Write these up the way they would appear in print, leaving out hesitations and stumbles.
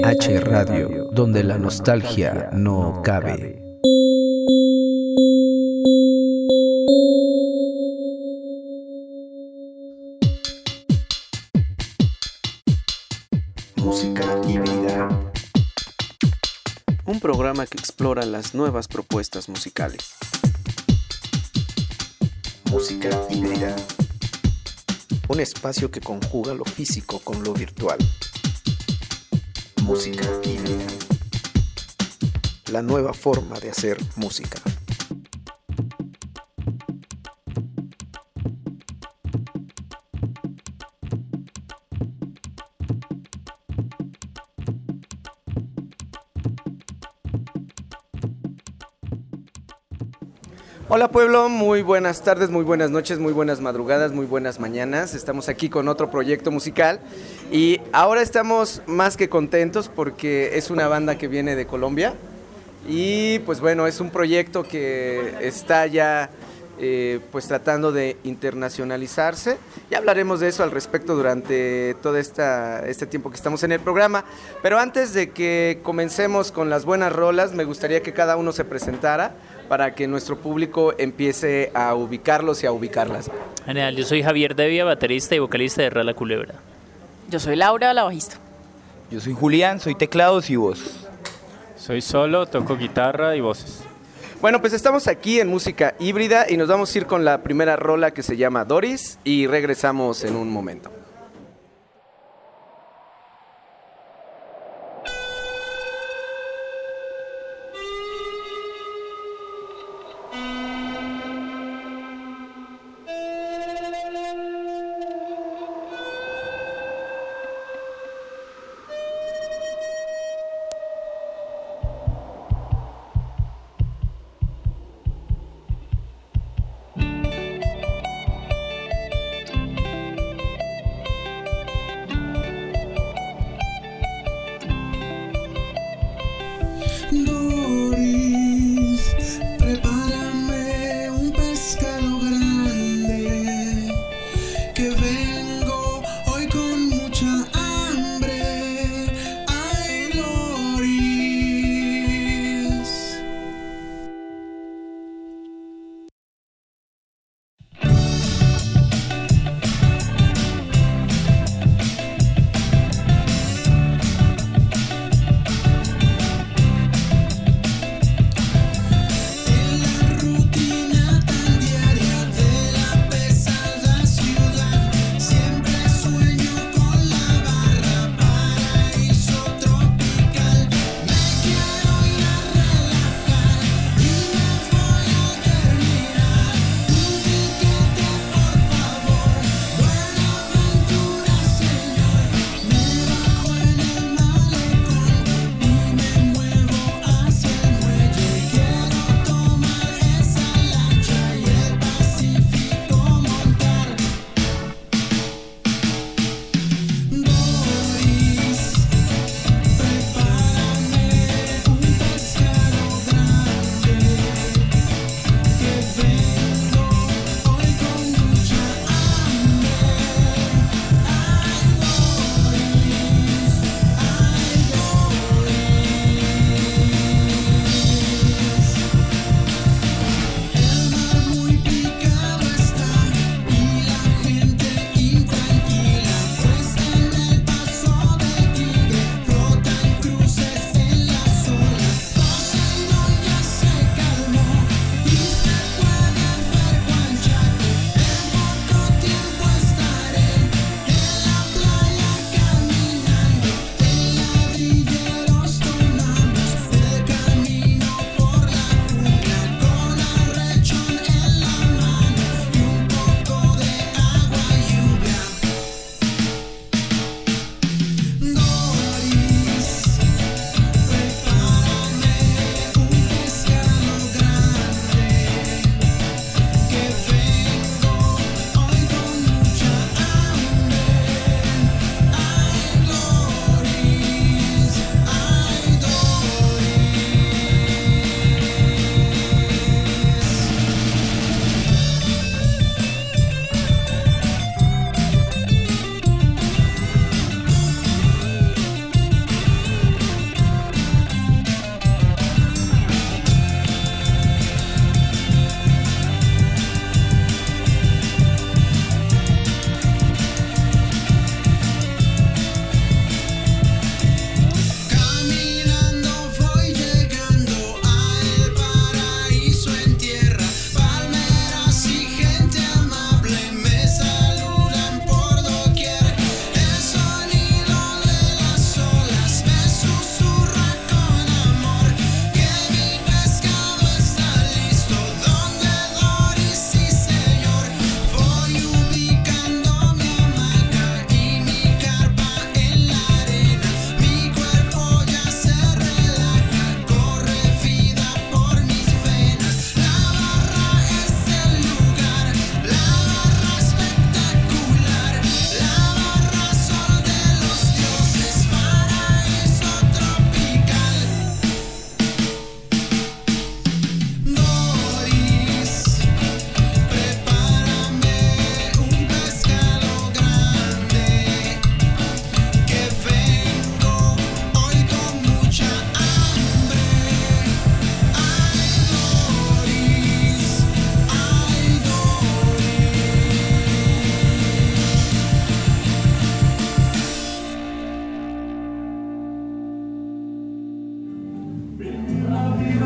H Radio, donde la nostalgia no cabe. Música híbrida. Un programa que explora las nuevas propuestas musicales. Música híbrida. Un espacio que conjuga lo físico con lo virtual. Música híbrida. La nueva forma de hacer música. Hola pueblo, muy buenas tardes, muy buenas noches, muy buenas madrugadas, muy buenas mañanas. Estamos aquí con otro proyecto musical y ahora estamos más que contentos porque es una banda que viene de Colombia y pues bueno, es un proyecto que está ya pues tratando de internacionalizarse. Ya hablaremos de eso al respecto durante todo este tiempo que estamos en el programa, pero antes de que comencemos con las buenas rolas, me gustaría que cada uno se presentara para que nuestro público empiece a ubicarlos y a ubicarlas. Genial, yo soy Javier Devia, baterista y vocalista de Rala Culebra. Yo soy Laura, la bajista. Yo soy Julián, soy teclados y voz. Soy solo, toco guitarra y voces. Bueno, pues estamos aquí en Música Híbrida y nos vamos a ir con la primera rola que se llama Doris y regresamos en un momento.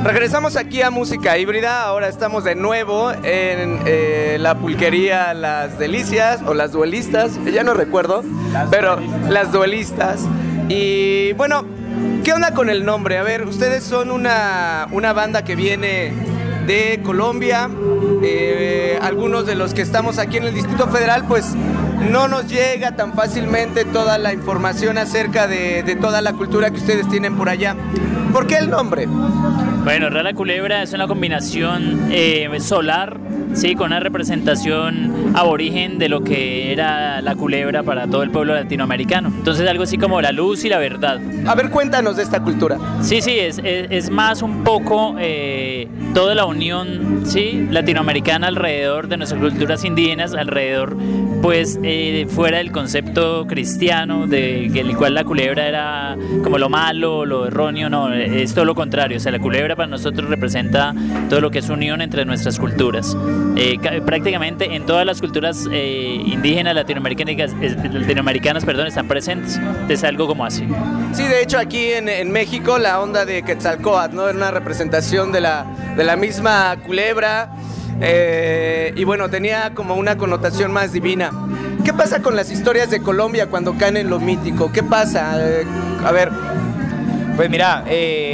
Regresamos aquí a Música Híbrida. Ahora estamos de nuevo en la pulquería Las Delicias o Las Duelistas, ya no recuerdo, Las Duelistas. Y bueno, ¿qué onda con el nombre? A ver, ustedes son una banda que viene de Colombia. Algunos de los que estamos aquí en el Distrito Federal, pues no nos llega tan fácilmente toda la información acerca de toda la cultura que ustedes tienen por allá. ¿Por qué el nombre? Bueno, Rala Culebra es una combinación solar, sí, con una representación aborigen de lo que era la culebra para todo el pueblo latinoamericano. Entonces algo así como la luz y la verdad. A ver, cuéntanos de esta cultura. Sí, es más un poco toda la unión, sí, latinoamericana alrededor de nuestras culturas indígenas, alrededor, pues, fuera del concepto cristiano, de que el cual la culebra era como lo malo, lo erróneo. No, es todo lo contrario. O sea, la culebra para nosotros representa todo lo que es unión entre nuestras culturas. Prácticamente en todas las culturas indígenas latinoamericanas, están presentes. Es algo como así. Sí, de hecho aquí en México la onda de Quetzalcóatl, ¿no? Era una representación de la misma culebra. Y bueno, tenía como una connotación más divina. ¿Qué pasa con las historias de Colombia cuando caen en lo mítico? ¿Qué pasa? A ver. Pues mira,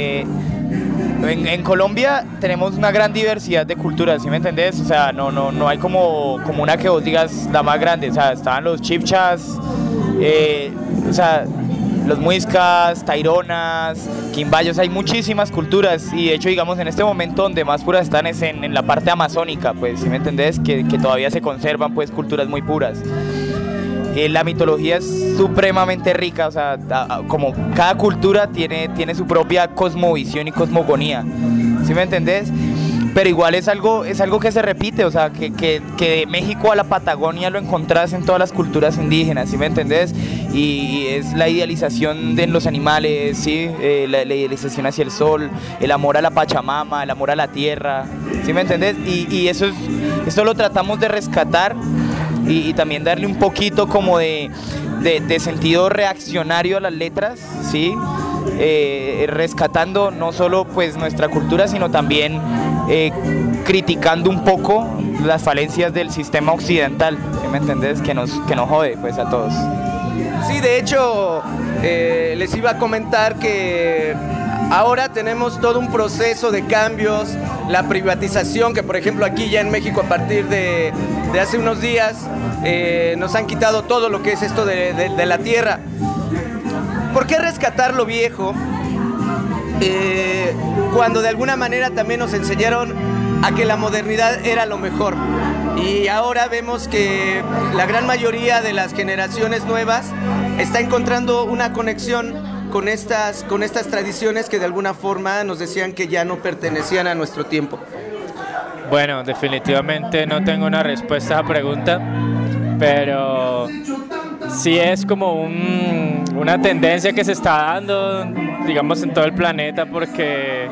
en Colombia tenemos una gran diversidad de culturas, ¿sí me entendés? O sea, no hay como una que vos digas la más grande. O sea, estaban los chipchas, o sea, los muiscas, taironas, quimbayos, hay muchísimas culturas, y de hecho, digamos, en este momento donde más puras están es en la parte amazónica, pues, ¿sí me entendés? Que todavía se conservan, pues, culturas muy puras. La mitología es supremamente rica, o sea, como cada cultura tiene su propia cosmovisión y cosmogonía, ¿sí me entendés? Pero igual es algo que se repite, o sea, que de México a la Patagonia lo encontrás en todas las culturas indígenas, ¿sí me entendés? Y es la idealización de los animales, ¿sí? La idealización hacia el sol, el amor a la Pachamama, el amor a la tierra, ¿sí me entendés? Y eso lo tratamos de rescatar y también darle un poquito como de sentido reaccionario a las letras, ¿sí? Rescatando no solo pues nuestra cultura, sino también criticando un poco las falencias del sistema occidental, ¿sí me entendés? Que nos jode pues a todos. Sí, de hecho, les iba a comentar que ahora tenemos todo un proceso de cambios, la privatización, que por ejemplo aquí ya en México a partir de hace unos días nos han quitado todo lo que es esto de la tierra. ¿Por qué rescatar lo viejo cuando de alguna manera también nos enseñaron a que la modernidad era lo mejor? Y ahora vemos que la gran mayoría de las generaciones nuevas está encontrando una conexión con estas tradiciones que de alguna forma nos decían que ya no pertenecían a nuestro tiempo. Bueno, definitivamente no tengo una respuesta a la pregunta, pero sí es como una tendencia que se está dando, digamos, en todo el planeta, porque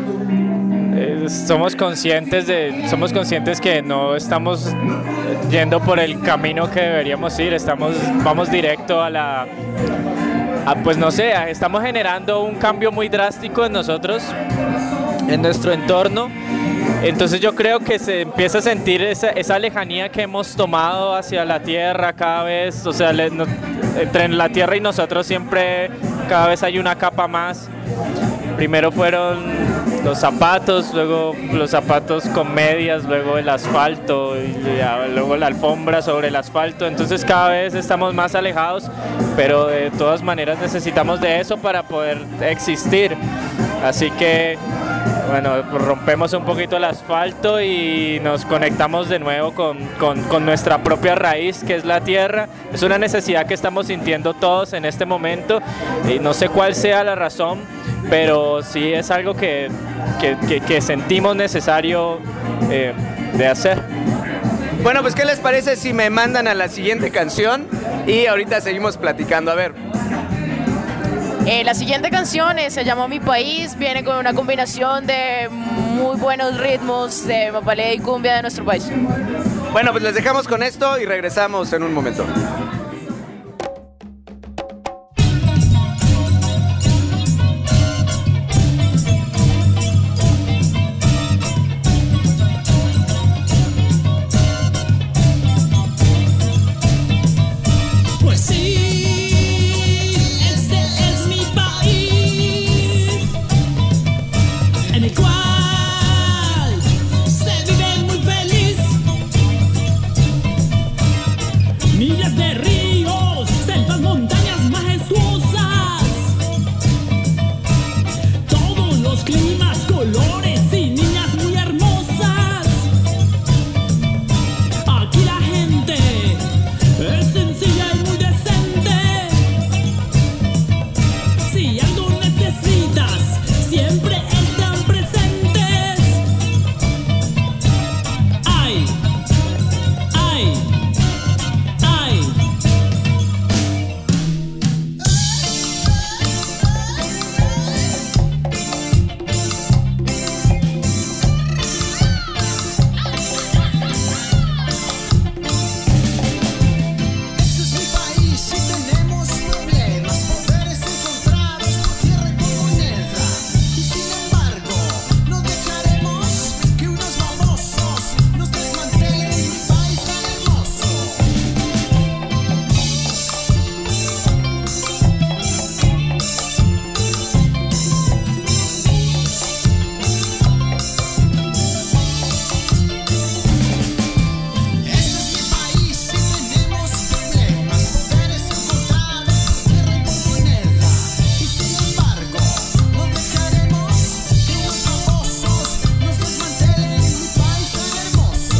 somos conscientes que no estamos yendo por el camino que deberíamos ir. Vamos directo pues no sé, estamos generando un cambio muy drástico en nosotros, en nuestro entorno. Entonces yo creo que se empieza a sentir esa lejanía que hemos tomado hacia la tierra cada vez. O sea, entre la tierra y nosotros siempre cada vez hay una capa más. Primero fueron los zapatos, luego los zapatos con medias, luego el asfalto, y luego la alfombra sobre el asfalto. Entonces cada vez estamos más alejados, pero de todas maneras necesitamos de eso para poder existir. Así que, bueno, rompemos un poquito el asfalto y nos conectamos de nuevo con nuestra propia raíz, que es la tierra. Es una necesidad que estamos sintiendo todos en este momento, y no sé cuál sea la razón, pero sí es algo que sentimos necesario de hacer. Bueno, pues ¿qué les parece si me mandan a la siguiente canción y ahorita seguimos platicando? A ver. La siguiente canción se llama Mi País, viene con una combinación de muy buenos ritmos de mapalé y cumbia de nuestro país. Bueno, pues les dejamos con esto y regresamos en un momento. las montañas majestuosas, todos los climas, colores y niñas muy hermosas. Aquí la gente es sencilla y muy decente. Si algo necesitas, siempre están presentes. Ay, ay, ay. Este es mi país y tenemos problemas, poderes encontrados por tierra y por moneda. Y sin embargo, no dejaremos que unos babosos nos desmantelen mi país tan hermoso. Este es mi país y tenemos problemas, poderes encontrados por tierra y por moneda. Y sin embargo, no dejaremos que unos babosos nos desmantelen mi país tan hermoso.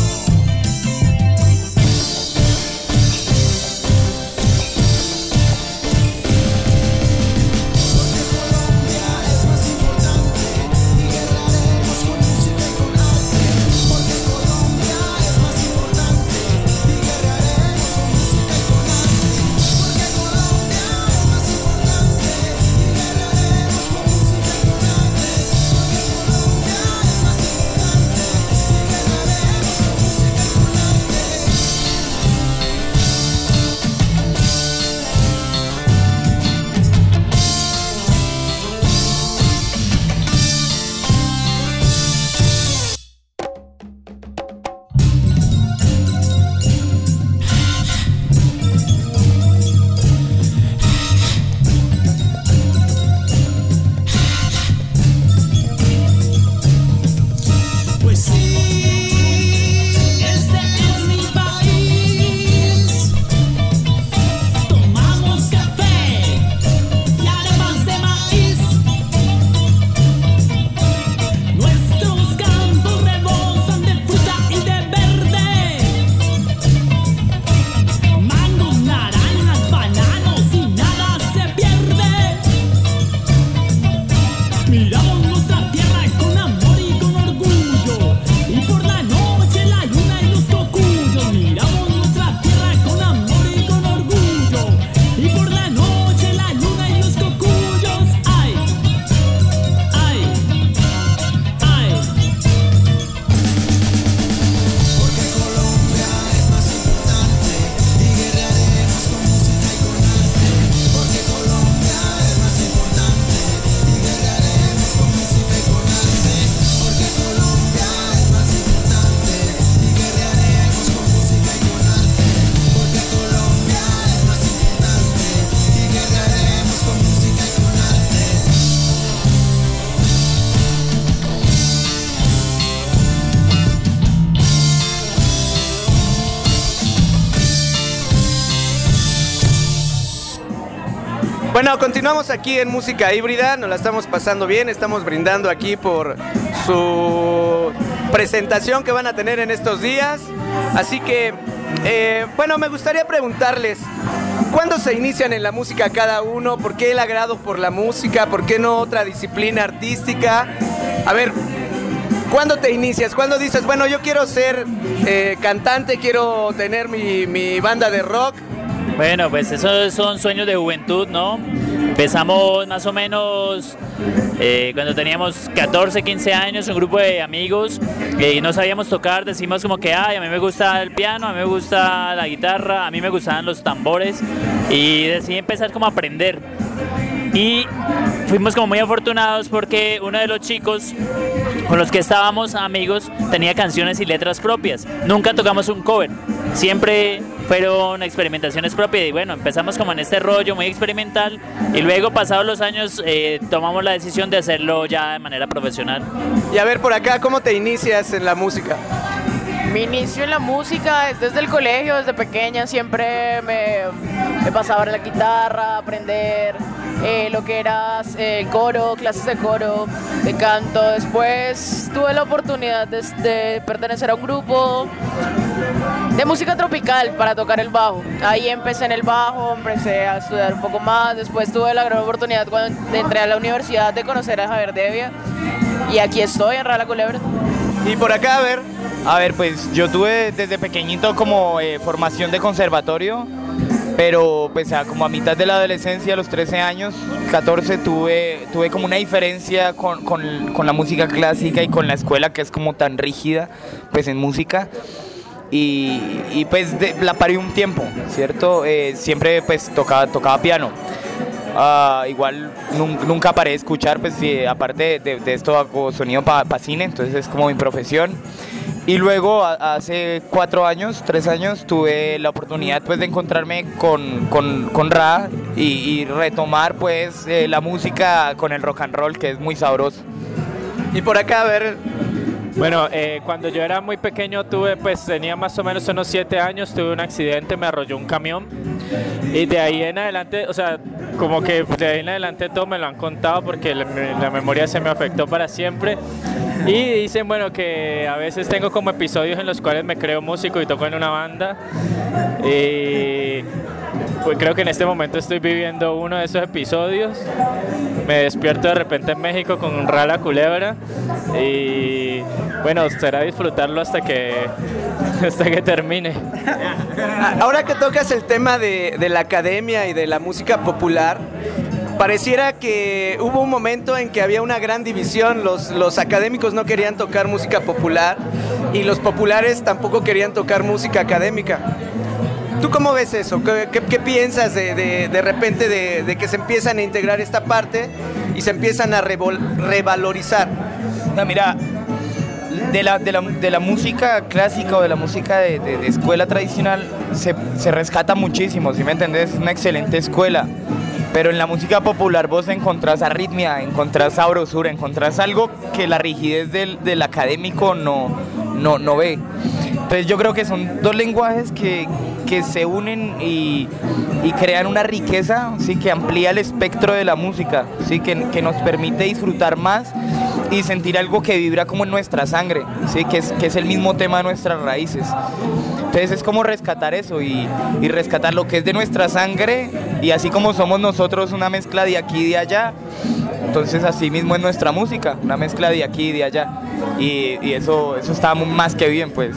Porque Colombia es más importante y guerrearemos con música y con arte. Porque Colombia es más importante y guerrearemos con música y con arte. Porque Colombia es más importante y guerrearemos con música y con arte. Porque Colombia es más importante y guerrearemos con música y con arte. Pues sí, este es mi país. Tomamos café y arepas de maíz. Nuestros campos rebosan de fruta y de verde. Mangos, naranjas, bananos y nada se pierde. Miramos nuestra tierra con amor y con orgullo. Y por la noche la luna y los cocuyos. Miramos nuestra tierra con amor y con orgullo. Y por la noche la luna y los cocuyos. Ay, ay, ay. Porque Colombia es más importante y guerrearemos con música y con arte. Porque Colombia es más importante y guerrearemos con música y con arte. Porque Colombia es más importante y guerrearemos con música y con arte. Porque Colombia es más importante y guerrearemos con música y con arte. Bueno, continuamos aquí en Música Híbrida, nos la estamos pasando bien, estamos brindando aquí por su presentación que van a tener en estos días. Así que, bueno, me gustaría preguntarles, ¿cuándo se inician en la música cada uno? ¿Por qué el agrado por la música? ¿Por qué no otra disciplina artística? A ver, ¿cuándo te inicias? ¿Cuándo dices, bueno, yo quiero ser cantante, quiero tener mi banda de rock? Bueno, pues esos son sueños de juventud, ¿no? Empezamos más o menos cuando teníamos 14, 15 años, un grupo de amigos y no sabíamos tocar, decimos como que, ay, a mí me gusta el piano, a mí me gusta la guitarra, a mí me gustaban los tambores y decidí empezar como a aprender. Y fuimos como muy afortunados porque uno de los chicos con los que estábamos amigos tenía canciones y letras propias. Nunca tocamos un cover, siempre fueron experimentaciones propias y bueno, empezamos como en este rollo muy experimental y luego pasados los años tomamos la decisión de hacerlo ya de manera profesional. Y a ver por acá, ¿cómo te inicias en la música? Mi inicio en la música es desde el colegio, desde pequeña, siempre me me pasaba a ver la guitarra, aprender lo que era el coro, clases de coro, de canto. Después tuve la oportunidad de pertenecer a un grupo de música tropical para tocar el bajo. Ahí empecé en el bajo, empecé a estudiar un poco más. Después tuve la gran oportunidad cuando entré a la universidad de conocer a Javier Devia. Y aquí estoy en Ra La Culebra. Y por acá, A ver, pues yo tuve desde pequeñito como formación de conservatorio, pero pues como a mitad de la adolescencia, a los 13 años, 14, tuve como una diferencia con la música clásica y con la escuela, que es como tan rígida pues en música. Y pues la paré un tiempo, ¿cierto? Siempre pues tocaba piano. Igual nunca paré de escuchar, pues aparte de esto hago sonido para cine, entonces es como mi profesión. Y luego hace 3 años tuve la oportunidad pues de encontrarme con Ra y retomar pues la música con el rock and roll, que es muy sabroso. Y por acá, Bueno, cuando yo era muy pequeño tenía más o menos unos 7 años, tuve un accidente, me arrolló un camión y de ahí en adelante, o sea, como que de ahí en adelante todo me lo han contado porque la memoria se me afectó para siempre. Y dicen, bueno, que a veces tengo como episodios en los cuales me creo músico y toco en una banda. Y pues creo que en este momento estoy viviendo uno de esos episodios. Me despierto de repente en México con Ra La Culebra. Y bueno, será disfrutarlo hasta que termine. Ahora que tocas el tema de la academia y de la música popular, pareciera que hubo un momento en que había una gran división. Los académicos no querían tocar música popular y los populares tampoco querían tocar música académica. ¿Tú cómo ves eso? ¿Qué piensas de repente de que se empiezan a integrar esta parte y se empiezan a revalorizar? No, mira, de la música clásica o de la música de escuela tradicional se rescata muchísimo, ¿sí me entendés? Es una excelente escuela. Pero en la música popular vos encontrás arritmia, encontrás sabrosura, encontrás algo que la rigidez del académico no ve. Entonces yo creo que son dos lenguajes que se unen y crean una riqueza, ¿sí? Que amplía el espectro de la música, ¿sí? Que nos permite disfrutar más y sentir algo que vibra como en nuestra sangre, ¿sí? Que es el mismo tema de nuestras raíces. Entonces es como rescatar eso y rescatar lo que es de nuestra sangre, y así como somos nosotros una mezcla de aquí y de allá, entonces así mismo es nuestra música, una mezcla de aquí y de allá, y eso está más que bien, pues.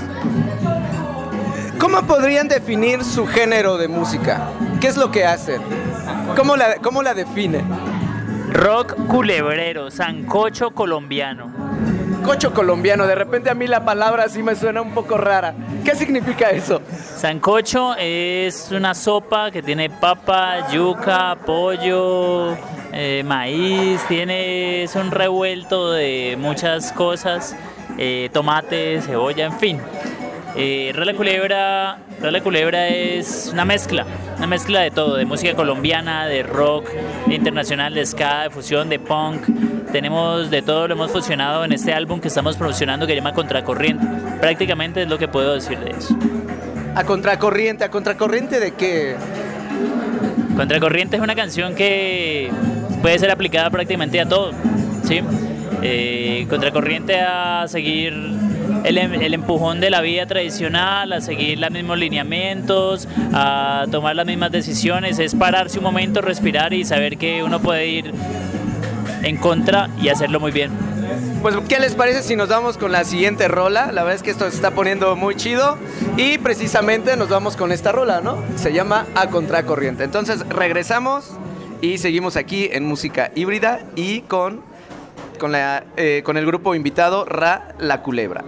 ¿Cómo podrían definir su género de música? ¿Qué es lo que hacen? ¿Cómo la definen? Rock culebrero, sancocho colombiano. Cocho colombiano, de repente a mí la palabra así me suena un poco rara. ¿Qué significa eso? Sancocho es una sopa que tiene papa, yuca, pollo, maíz, es un revuelto de muchas cosas, tomate, cebolla, en fin. Ra La Culebra es una mezcla de todo, de música colombiana, de rock, de internacional, de ska, de fusión, de punk. Tenemos de todo, lo hemos fusionado en este álbum que estamos promocionando, que se llama Contracorriente. Prácticamente es lo que puedo decir de eso. ¿A contracorriente de qué? Contracorriente es una canción que puede ser aplicada prácticamente a todo, ¿sí? Contracorriente a seguir el empujón de la vida tradicional, a seguir los mismos lineamientos, a tomar las mismas decisiones. Es pararse un momento, respirar y saber que uno puede ir en contra y hacerlo muy bien. Pues, ¿qué les parece si nos vamos con la siguiente rola? La verdad es que esto se está poniendo muy chido y precisamente nos vamos con esta rola, ¿no? Se llama A Contracorriente. Entonces regresamos y seguimos aquí en Música Híbrida y con el grupo invitado Ra La Culebra.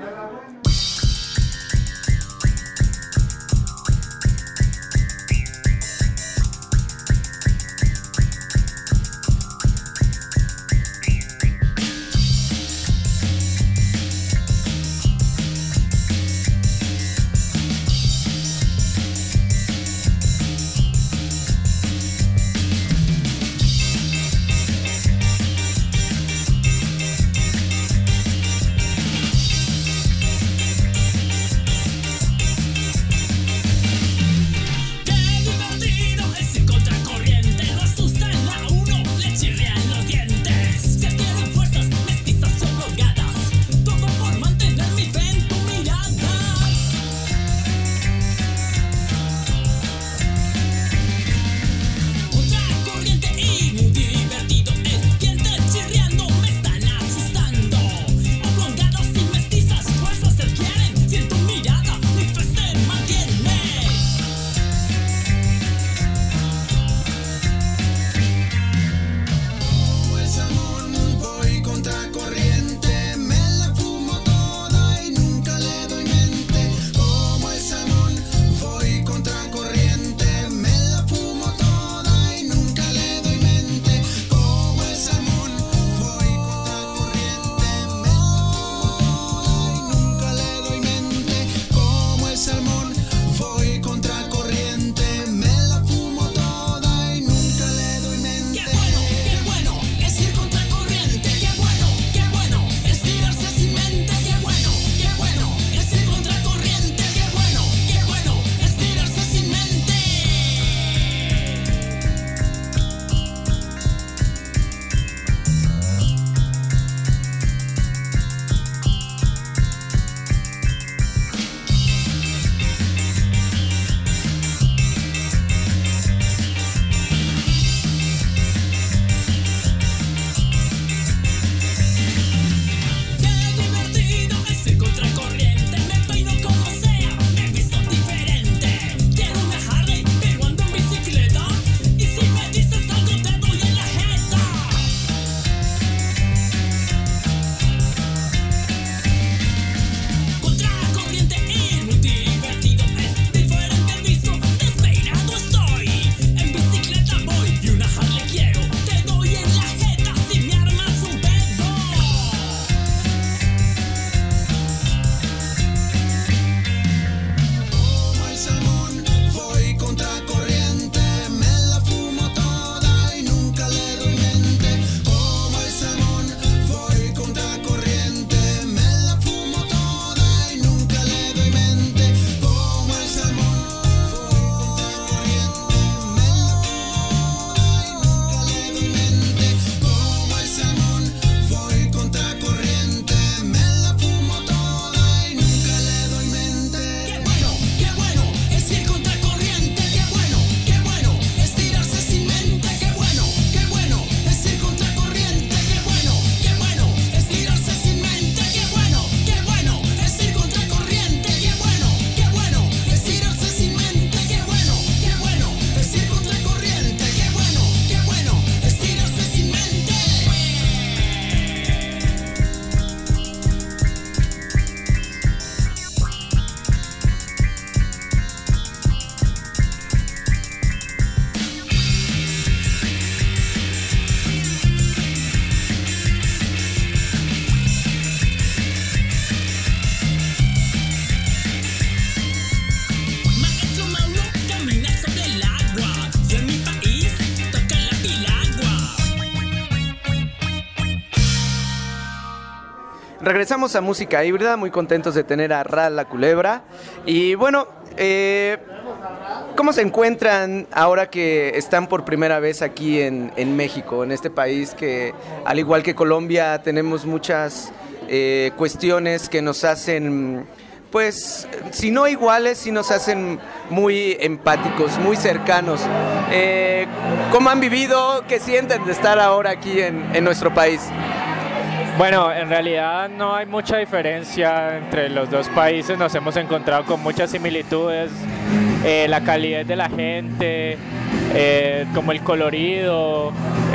regresamos a Música Híbrida, muy contentos de tener a Ra la Culebra. Y bueno, ¿cómo se encuentran ahora que están por primera vez aquí en México, en este país que, al igual que Colombia, tenemos muchas cuestiones que nos hacen, pues, si no iguales, sí nos hacen muy empáticos, muy cercanos? ¿Cómo han vivido? ¿Qué sienten de estar ahora aquí en nuestro país? Bueno, en realidad no hay mucha diferencia entre los dos países, nos hemos encontrado con muchas similitudes, la calidez de la gente, como el colorido,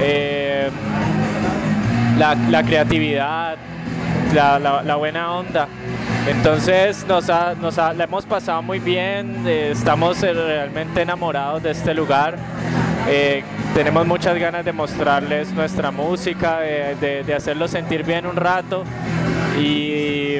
la creatividad, la buena onda. Entonces la hemos pasado muy bien, estamos realmente enamorados de este lugar. Tenemos muchas ganas de mostrarles nuestra música, de hacerlos sentir bien un rato y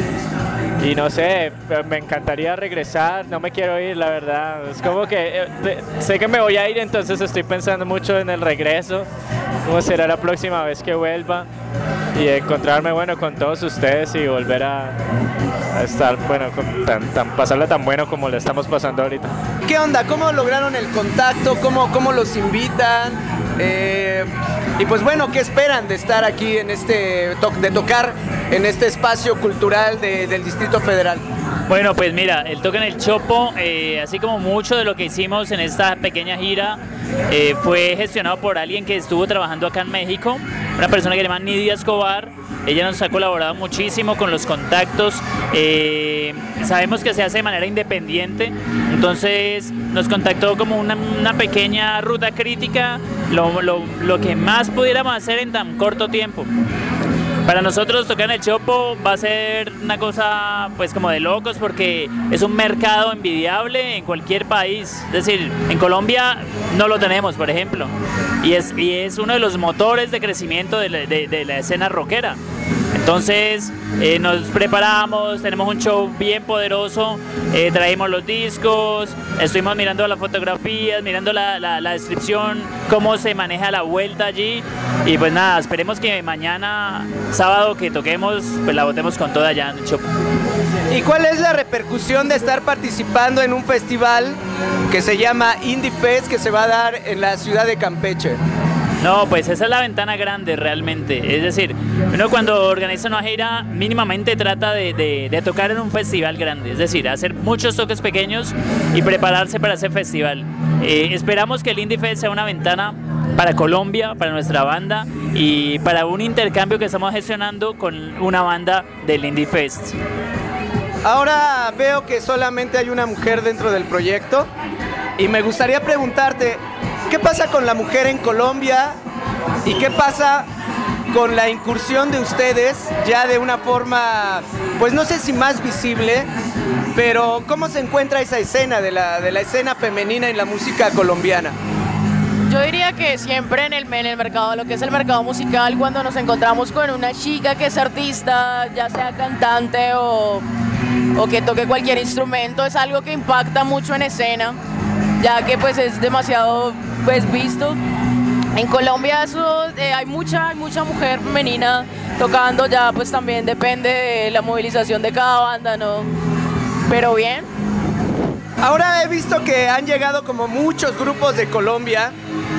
no sé, me encantaría regresar, no me quiero ir, la verdad. Es como que sé que me voy a ir, entonces estoy pensando mucho en el regreso, cómo será la próxima vez que vuelva y encontrarme, bueno, con todos ustedes y volver a estar, bueno, pasarla tan bueno como la estamos pasando ahorita. ¿Qué onda? ¿Cómo lograron el contacto? ¿Cómo los invitan? Y pues bueno, ¿qué esperan de estar aquí en de tocar en este espacio cultural del Distrito Federal? Bueno, pues mira, el Toca en el Chopo, así como mucho de lo que hicimos en esta pequeña gira, fue gestionado por alguien que estuvo trabajando acá en México, una persona que se llama Nidia Escobar. Ella nos ha colaborado muchísimo con los contactos, sabemos que se hace de manera independiente, entonces nos contactó como una pequeña ruta crítica, lo que más pudiéramos hacer en tan corto tiempo. Para nosotros Tocar en el Chopo va a ser una cosa pues como de locos porque es un mercado envidiable en cualquier país. Es decir, en Colombia no lo tenemos, por ejemplo, y es uno de los motores de crecimiento de la escena rockera. Entonces nos preparamos, tenemos un show bien poderoso, traímos los discos, estuvimos mirando las fotografías, mirando la descripción, cómo se maneja la vuelta allí y pues nada, esperemos que mañana, sábado que toquemos, pues la botemos con toda allá en el Chopo. ¿Y cuál es la repercusión de estar participando en un festival que se llama Indie Fest que se va a dar en la ciudad de Campeche? No, pues esa es la ventana grande realmente, es decir, uno cuando organiza una gira mínimamente trata de tocar en un festival grande, es decir, hacer muchos toques pequeños y prepararse para ese festival. Esperamos que el Indie Fest sea una ventana para Colombia, para nuestra banda y para un intercambio que estamos gestionando con una banda del Indie Fest. Ahora veo que solamente hay una mujer dentro del proyecto y me gustaría preguntarte, ¿qué pasa con la mujer en Colombia y qué pasa con la incursión de ustedes ya de una forma, pues no sé si más visible, pero cómo se encuentra esa escena de la escena femenina en la música colombiana? Yo diría que siempre en el mercado, lo que es el mercado musical, cuando nos encontramos con una chica que es artista, ya sea cantante o que toque cualquier instrumento, es algo que impacta mucho en escena, ya que pues es demasiado pues visto. En Colombia eso, hay mucha mujer femenina tocando, ya pues también depende de la movilización de cada banda, ¿no? Pero bien. Ahora he visto que han llegado como muchos grupos de Colombia.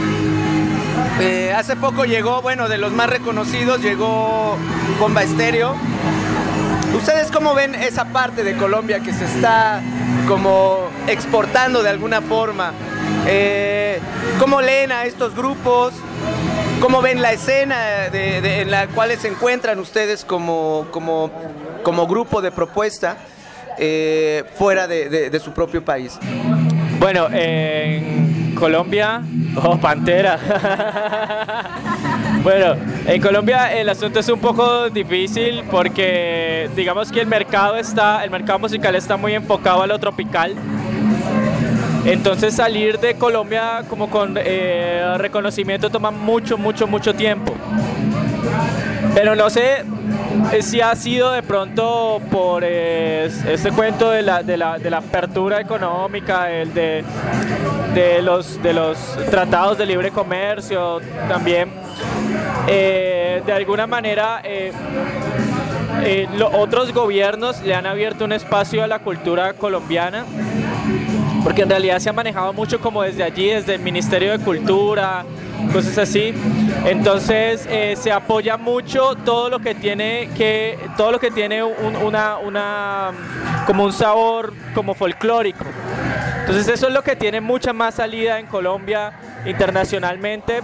Hace poco llegó, bueno, de los más reconocidos, llegó Bomba Estéreo. ¿Ustedes cómo ven esa parte de Colombia que se está como exportando de alguna forma? ¿Cómo leen a estos grupos? ¿Cómo ven la escena en la cual se encuentran ustedes como grupo de propuesta fuera de su propio país? Bueno, en Colombia, Pantera. Bueno, en Colombia el asunto es un poco difícil porque digamos que el mercado musical está muy enfocado a lo tropical. Entonces salir de Colombia como con reconocimiento toma mucho tiempo. Pero no sé si ha sido de pronto por este cuento de la apertura económica, de los tratados de libre comercio también. De alguna manera otros gobiernos le han abierto un espacio a la cultura colombiana, porque en realidad se ha manejado mucho como desde allí, desde el Ministerio de Cultura, cosas así. Entonces se apoya mucho todo lo que tiene como un sabor como folclórico. Entonces eso es lo que tiene mucha más salida en Colombia internacionalmente.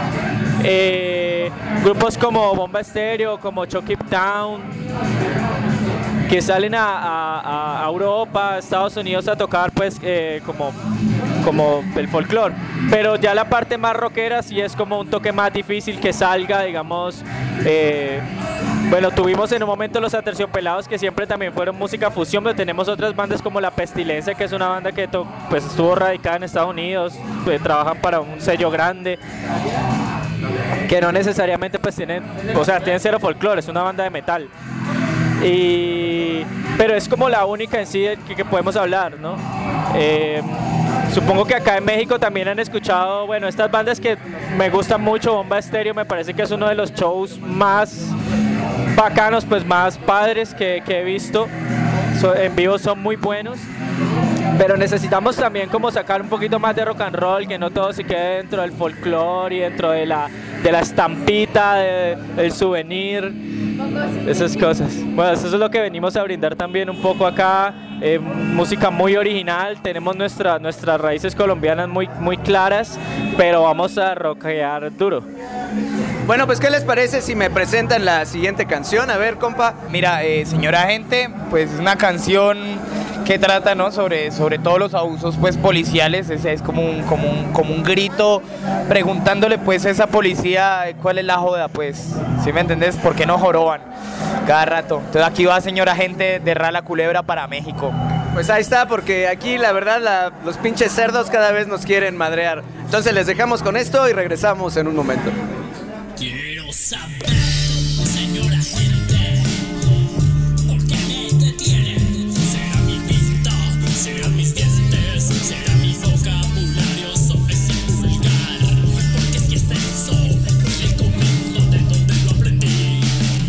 Grupos como Bomba Estéreo, como Chucky Town, que salen a Europa, a Estados Unidos a tocar pues como el folclore, pero ya la parte más rockera sí es como un toque más difícil que salga, digamos. Bueno, tuvimos en un momento los Aterciopelados, que siempre también fueron música fusión, pero tenemos otras bandas como La Pestilencia, que es una banda que pues estuvo radicada en Estados Unidos, trabajan para un sello grande, que no necesariamente pues tienen cero folclore, es una banda de metal. Pero es como la única en sí que podemos hablar, ¿no? Supongo que acá en México también han escuchado, bueno, estas bandas que me gustan mucho. Bomba Estéreo me parece que es uno de los shows más bacanos, pues más padres que he visto. En vivo son muy buenos, pero necesitamos también como sacar un poquito más de rock and roll, que no todo se quede dentro del folclore y dentro de la estampita, del souvenir, esas cosas. Bueno, eso es lo que venimos a brindar también un poco acá. Música muy original, tenemos nuestras raíces colombianas muy, muy claras, pero vamos a rockear duro. Bueno, pues ¿qué les parece si me presentan la siguiente canción? A ver, compa. Mira, señora gente, pues es una canción que trata, ¿no?, sobre todos los abusos pues policiales. Es como un grito preguntándole pues a esa policía cuál es la joda, pues, ¿sí me entendés? ¿Por qué no joroban cada rato? Entonces aquí va Señora Gente de Rala Culebra para México. Pues ahí está, porque aquí la verdad los pinches cerdos cada vez nos quieren madrear. Entonces les dejamos con esto y regresamos en un momento. Quiero saber, señora gente, ¿por qué me detienen? ¿Será mi pinta? ¿Serán mis dientes? ¿Será mi vocabulario sobre ese vulgar? Porque si es eso, le comento de donde lo aprendí.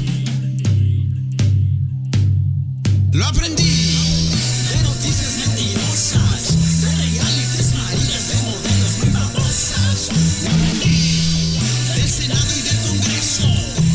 Lo aprendí de noticias mentirosas, de realities maridas, de modelos muy famosas. Lo aprendí del Senado y del Congreso.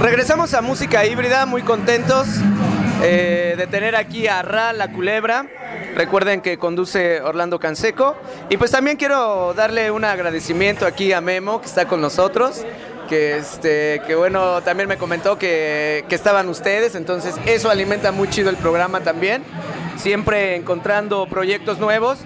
Regresamos a Música Híbrida, muy contentos de tener aquí a Ra, la culebra. Recuerden que conduce Orlando Canseco. Y pues también quiero darle un agradecimiento aquí a Memo, que está con nosotros. Que bueno, también me comentó que estaban ustedes, entonces eso alimenta muy chido el programa también. Siempre encontrando proyectos nuevos.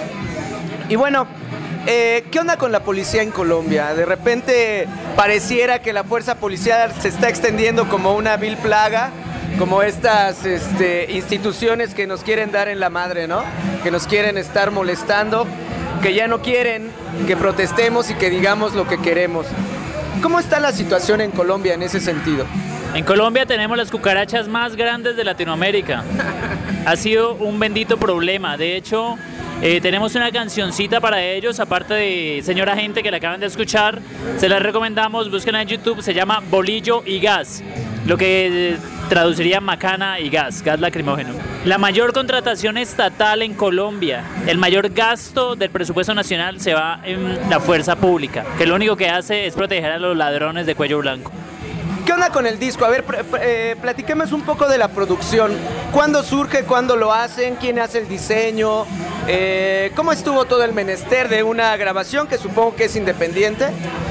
Y bueno, ¿qué onda con la policía en Colombia? De repente pareciera que la fuerza policial se está extendiendo como una vil plaga, como estas instituciones que nos quieren dar en la madre, ¿no? Que nos quieren estar molestando, que ya no quieren que protestemos y que digamos lo que queremos. ¿Cómo está la situación en Colombia en ese sentido? En Colombia tenemos las cucarachas más grandes de Latinoamérica. Ha sido un bendito problema. De hecho, tenemos una cancioncita para ellos, aparte de Señora Gente, que la acaban de escuchar. Se la recomendamos, búsquenla en YouTube, se llama Bolillo y Gas, lo que traduciría macana y gas lacrimógeno. La mayor contratación estatal en Colombia, el mayor gasto del presupuesto nacional se va en la fuerza pública, que lo único que hace es proteger a los ladrones de cuello blanco. ¿Qué onda con el disco? A ver, platiquemos un poco de la producción. ¿Cuándo surge? ¿Cuándo lo hacen? ¿Quién hace el diseño? ¿Cómo estuvo todo el menester de una grabación que supongo que es independiente?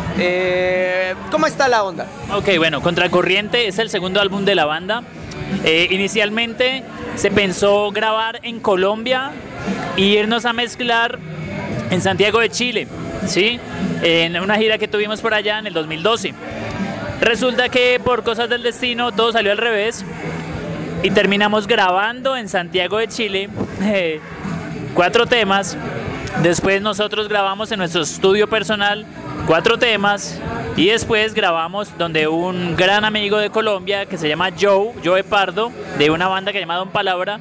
¿Cómo está la onda? Ok, bueno, Contracorriente es el segundo álbum de la banda. Inicialmente se pensó grabar en Colombia e irnos a mezclar en Santiago de Chile, ¿sí? En una gira que tuvimos por allá en el 2012. Resulta que por cosas del destino todo salió al revés y terminamos grabando en Santiago de Chile 4 temas. Después nosotros grabamos en nuestro estudio personal 4 temas y después grabamos donde un gran amigo de Colombia que se llama Joe Pardo, de una banda que se llama Don Palabra,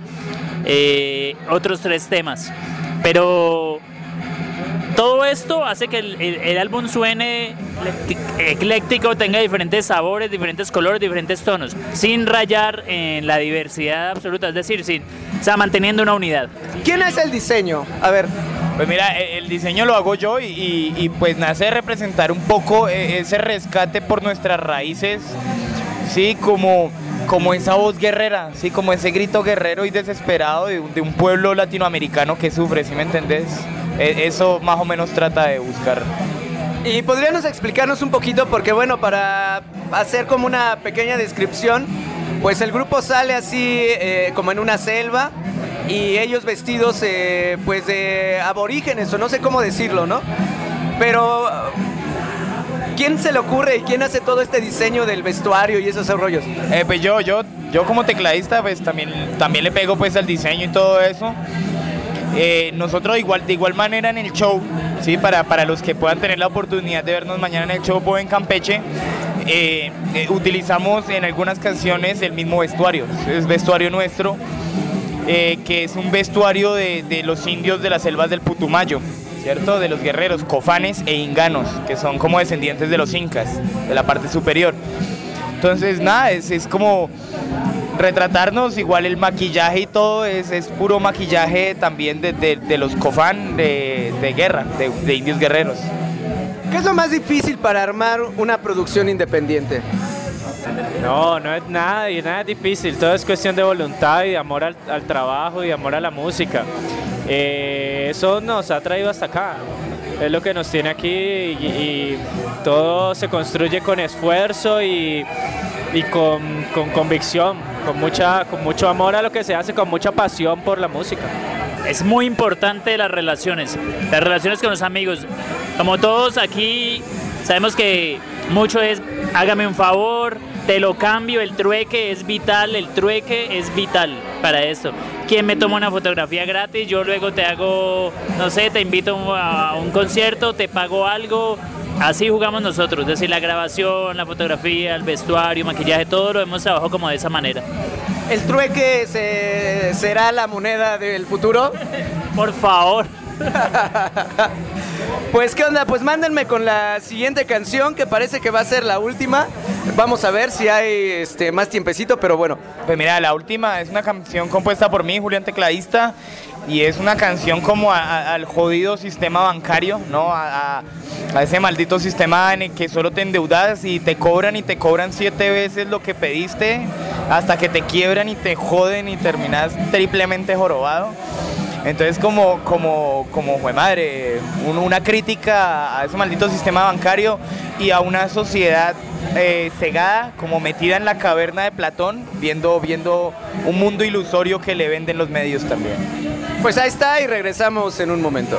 otros 3 temas. Pero todo esto hace que el álbum suene ecléctico, tenga diferentes sabores, diferentes colores, diferentes tonos, sin rayar en la diversidad absoluta, es decir, manteniendo una unidad. ¿Quién hace el diseño? A ver. Pues mira, el diseño lo hago yo y pues nace de representar un poco ese rescate por nuestras raíces, sí, como esa voz guerrera, sí, como ese grito guerrero y desesperado de un pueblo latinoamericano que sufre, ¿sí me entendés? Eso más o menos trata de buscar. ¿Y podríamos explicarnos un poquito? Porque bueno, para hacer como una pequeña descripción, pues el grupo sale así como en una selva y ellos vestidos pues de aborígenes, o no sé cómo decirlo, ¿no? Pero ¿quién se le ocurre y quién hace todo este diseño del vestuario y esos rollos? Pues yo como tecladista pues también le pego pues al diseño y todo eso. Nosotros de igual manera en el show, ¿sí? Para los que puedan tener la oportunidad de vernos mañana en el show en Campeche, utilizamos en algunas canciones el mismo vestuario, es vestuario nuestro, que es un vestuario de los indios de las selvas del Putumayo, ¿cierto? De los guerreros cofanes e inganos, que son como descendientes de los incas, de la parte superior. Entonces nada, es como retratarnos, igual el maquillaje y todo es puro maquillaje también de los cofán de guerra, de indios guerreros. ¿Qué es lo más difícil para armar una producción independiente? No es nada difícil, todo es cuestión de voluntad y de amor al trabajo y de amor a la música. Eso nos ha traído hasta acá, es lo que nos tiene aquí y todo se construye con esfuerzo y con convicción, con mucho amor a lo que se hace, con mucha pasión por la música. Es muy importante las relaciones con los amigos. Como todos aquí sabemos que mucho es hágame un favor, te lo cambio, el trueque es vital para esto. ¿Quién me toma una fotografía gratis? Yo luego te hago, no sé, te invito a un concierto, te pago algo. Así jugamos nosotros, es decir, la grabación, la fotografía, el vestuario, maquillaje, todo lo hemos trabajado como de esa manera. ¿El trueque será la moneda del futuro? Por favor. Pues qué onda, pues mándenme con la siguiente canción que parece que va a ser la última. Vamos a ver si hay más tiempecito, pero bueno. Pues mira, la última es una canción compuesta por mí, Julián Tecladista, y es una canción como al jodido sistema bancario, ¿no? A ese maldito sistema en el que solo te endeudas y te cobran 7 veces lo que pediste hasta que te quiebran y te joden y terminas triplemente jorobado. Entonces jue madre, una crítica a ese maldito sistema bancario y a una sociedad cegada, como metida en la caverna de Platón, viendo un mundo ilusorio que le venden los medios también. Pues ahí está y regresamos en un momento.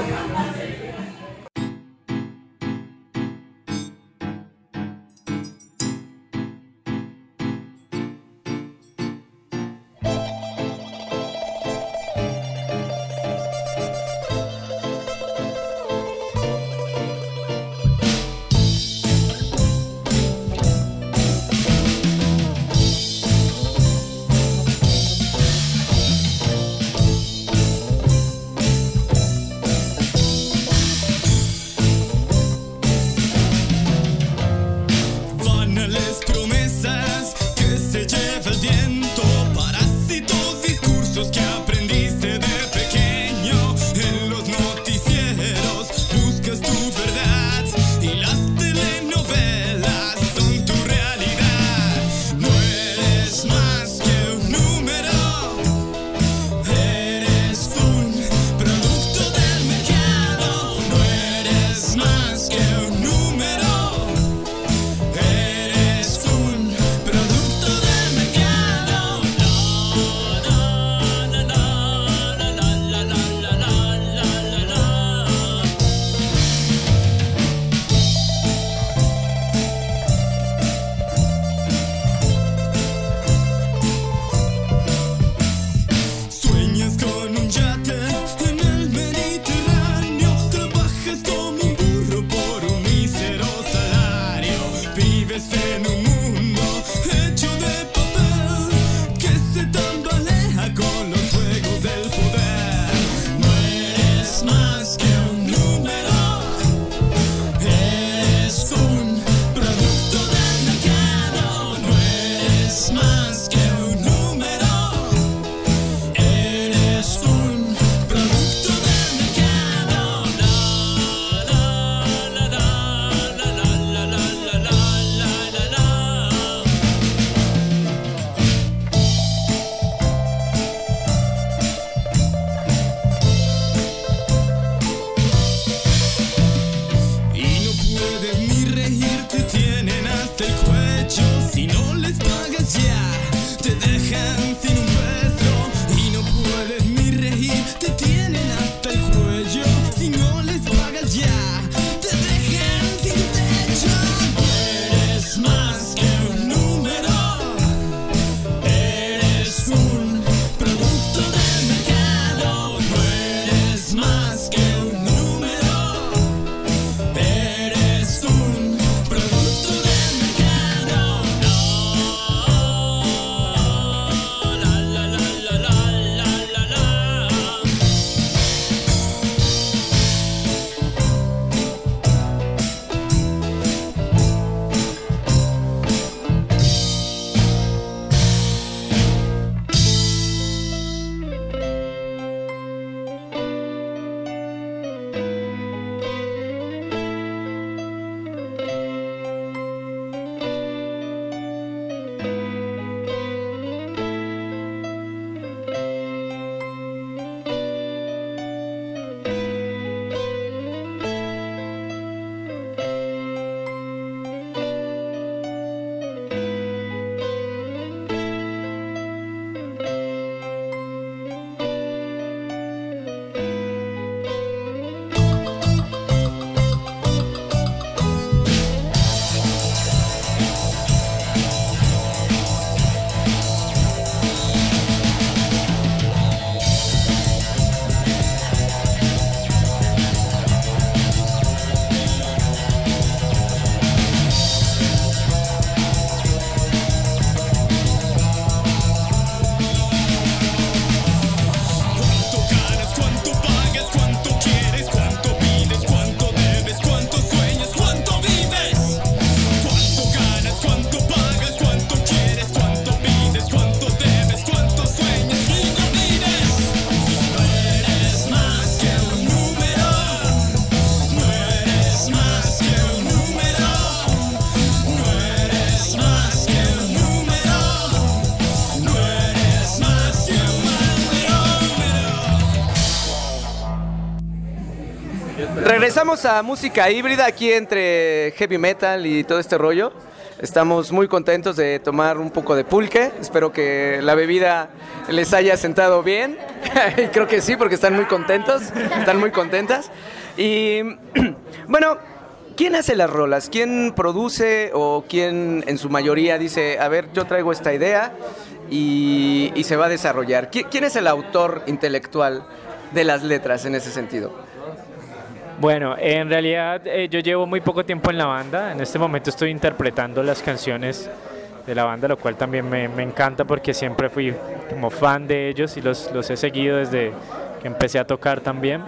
Regresamos a música híbrida aquí entre heavy metal y todo este rollo. Estamos muy contentos de tomar un poco de pulque. Espero que la bebida les haya sentado bien. Creo que sí, porque están muy contentos, están muy contentas. Y bueno, ¿quién hace las rolas? ¿Quién produce o quién en su mayoría dice, a ver, yo traigo esta idea y se va a desarrollar? ¿Quién es el autor intelectual de las letras en ese sentido? Bueno, en realidad yo llevo muy poco tiempo en la banda. En este momento estoy interpretando las canciones de la banda, lo cual también me encanta porque siempre fui como fan de ellos y los he seguido desde que empecé a tocar también.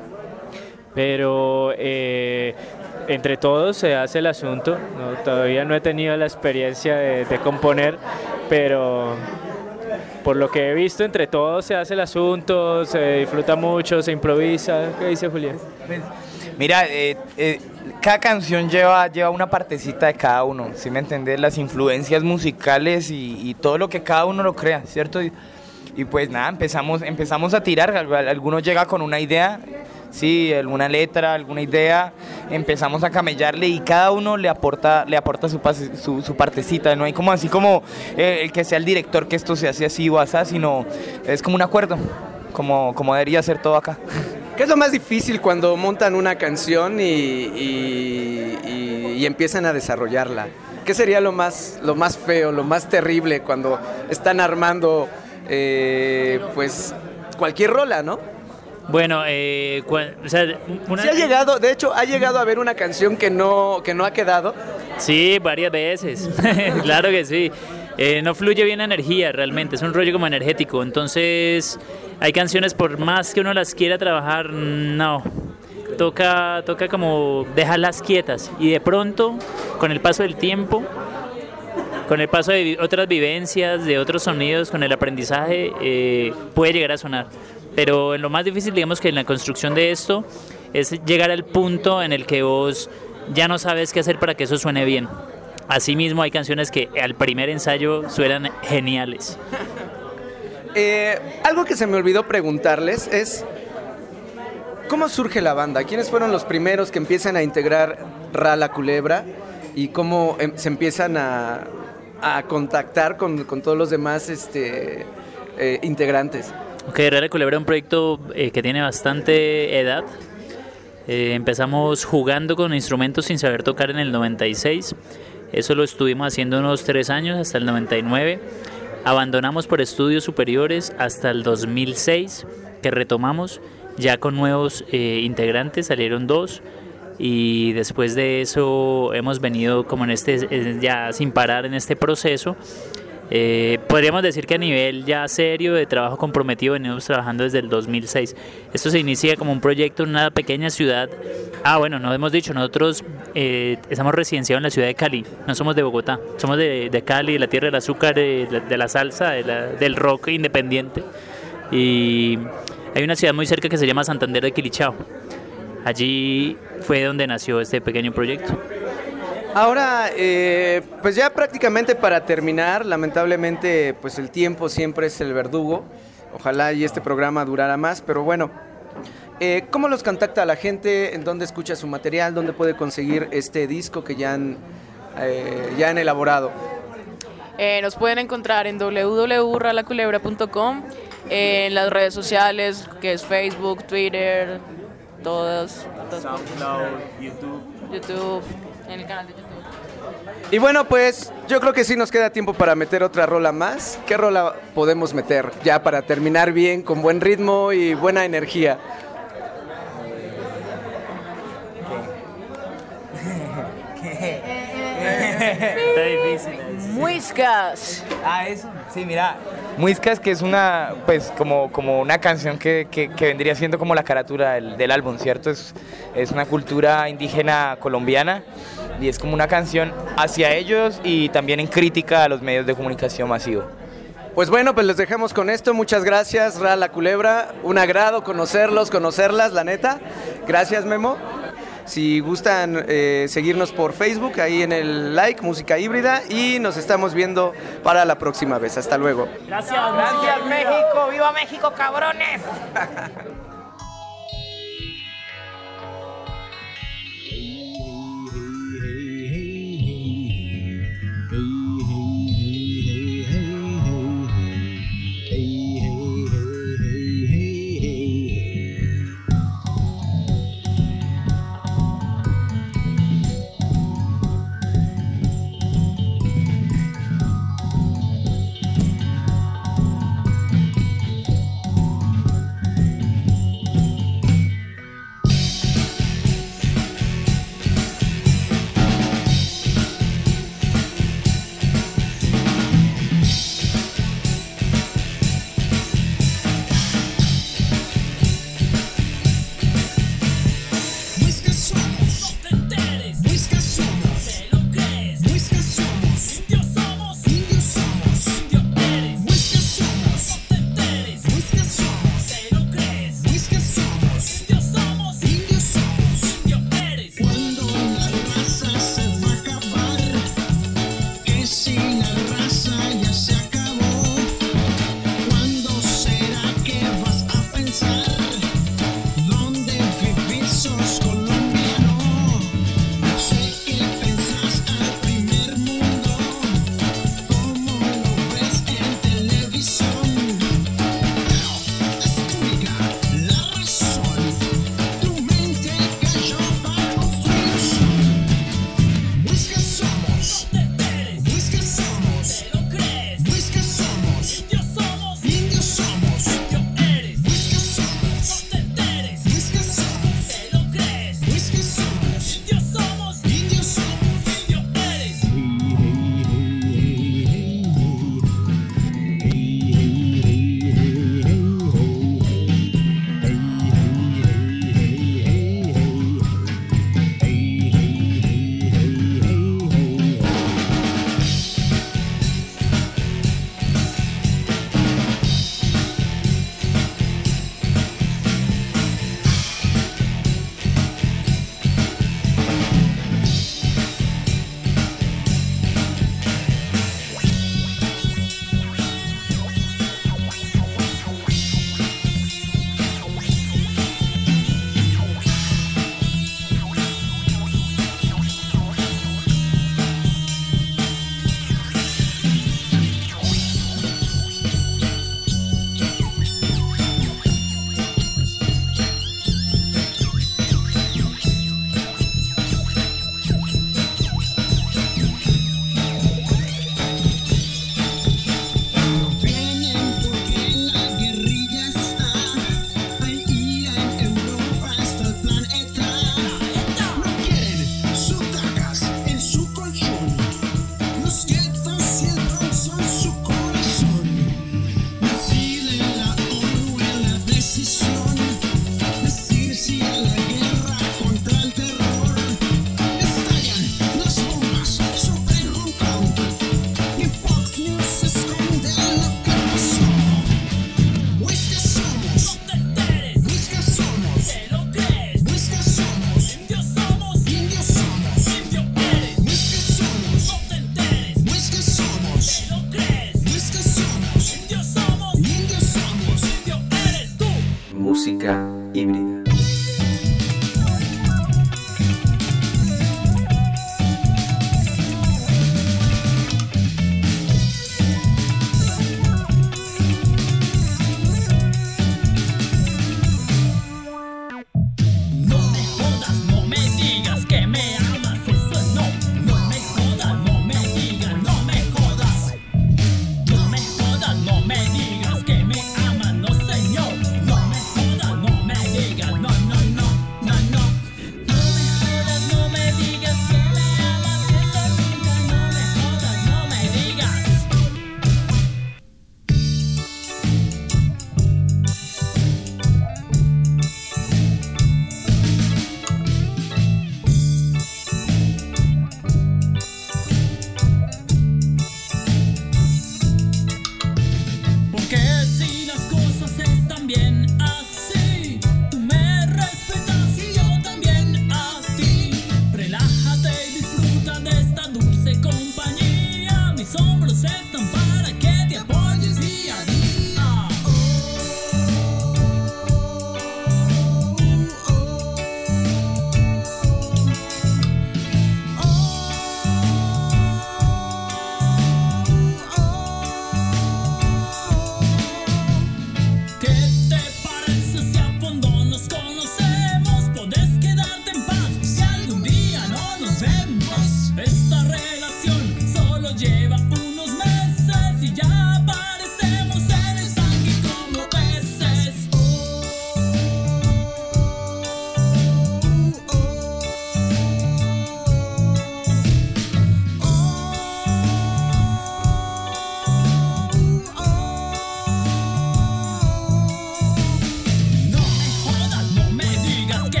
Pero entre todos se hace el asunto, ¿no? Todavía no he tenido la experiencia de componer, pero por lo que he visto, entre todos se hace el asunto, se disfruta mucho, se improvisa. ¿Qué dice Julián? Mira, cada canción lleva una partecita de cada uno, ¿sí me entendés? Las influencias musicales y todo lo que cada uno lo crea, ¿cierto? Y pues nada, empezamos a tirar, alguno llega con una idea, sí, alguna letra, alguna idea, empezamos a camellarle y cada uno le aporta su partecita, no hay como así como el que sea el director que esto se hace así o así, sino es como un acuerdo, como debería ser todo acá. ¿Qué es lo más difícil cuando montan una canción y empiezan a desarrollarla? ¿Qué sería lo más feo, lo más terrible cuando están armando pues cualquier rola, ¿no? Bueno, ¿Sí ha llegado, de hecho, ha llegado a haber una canción que no ha quedado? Sí, varias veces, claro que sí. No fluye bien la energía realmente, es un rollo como energético, entonces hay canciones por más que uno las quiera trabajar, no, toca como dejarlas quietas y de pronto con el paso del tiempo, con el paso de otras vivencias, de otros sonidos, con el aprendizaje puede llegar a sonar, pero lo más difícil digamos que en la construcción de esto es llegar al punto en el que vos ya no sabes qué hacer para que eso suene bien. Asimismo, hay canciones que al primer ensayo suenan geniales. Algo que se me olvidó preguntarles es ¿cómo surge la banda? ¿Quiénes fueron los primeros que empiezan a integrar Ra La Culebra? ¿Y cómo se empiezan a contactar con todos los demás integrantes? Ok, Ra La Culebra es un proyecto que tiene bastante edad. Empezamos jugando con instrumentos sin saber tocar en el 96. Eso lo estuvimos haciendo unos 3 años, hasta el 99. Abandonamos por estudios superiores hasta el 2006, que retomamos ya con nuevos integrantes, salieron 2. Y después de eso hemos venido como ya sin parar en este proceso. Podríamos decir que a nivel ya serio de trabajo comprometido venimos trabajando desde el 2006. Esto se inicia como un proyecto en una pequeña ciudad. Bueno, no hemos dicho, nosotros estamos residenciados en la ciudad de Cali, no somos de Bogotá, somos de Cali, de la tierra del azúcar, de la salsa, del rock independiente. Y hay una ciudad muy cerca que se llama Santander de Quilichao. Allí fue donde nació este pequeño proyecto. Ahora, pues ya prácticamente para terminar, lamentablemente pues el tiempo siempre es el verdugo. Ojalá y este programa durara más, pero bueno. ¿Cómo los contacta la gente? ¿En dónde escucha su material? ¿Dónde puede conseguir este disco que ya han elaborado? Nos pueden encontrar en www.ralaculebra.com, en las redes sociales, que es Facebook, Twitter, todas. SoundCloud, YouTube, en el canal de YouTube. Y bueno, pues yo creo que sí nos queda tiempo para meter otra rola más. ¿Qué rola podemos meter ya para terminar bien, con buen ritmo y buena energía? Está difícil. Muiscas. Eso. Sí, mira. Muiscas, que es una, pues, como una canción que vendría siendo como la carátula del álbum, ¿cierto? Es una cultura indígena colombiana y es como una canción hacia ellos y también en crítica a los medios de comunicación masivos. Pues bueno, pues les dejamos con esto. Muchas gracias, Ra La Culebra. Un agrado conocerlas, la neta. Gracias, Memo. Si gustan seguirnos por Facebook, ahí en el like, Música Híbrida, y nos estamos viendo para la próxima vez. Hasta luego. Gracias México, viva México, cabrones.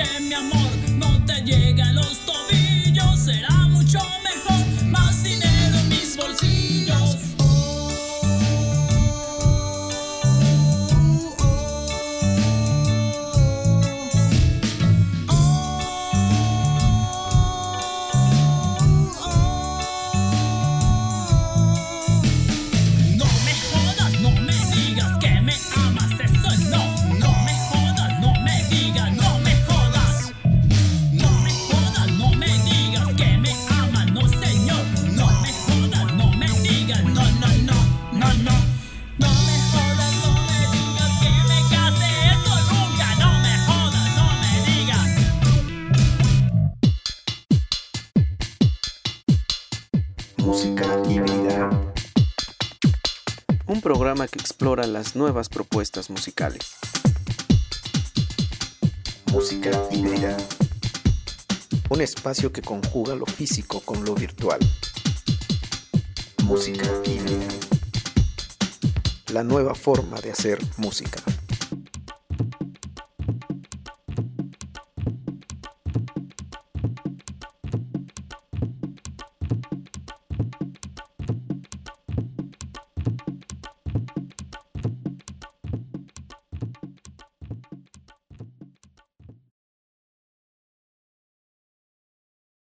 que mi amor no te llegue a los tobillos, será mucho mejor, más dinero en mis bolsillos. No me jodas, no me digas que me amas, eso no. No me jodas, no me digas, no me jodas. No me jodas, no me digas que me amas, no señor. No me jodas, no me digas, no, no, no, no, no. No me jodas, no me digas que me case, eso nunca. No me jodas, no me digas. Música híbrida. Un programa que explora las nuevas propuestas musicales. Música híbrida. Un espacio que conjuga lo físico con lo virtual. Música híbrida. La nueva forma de hacer música.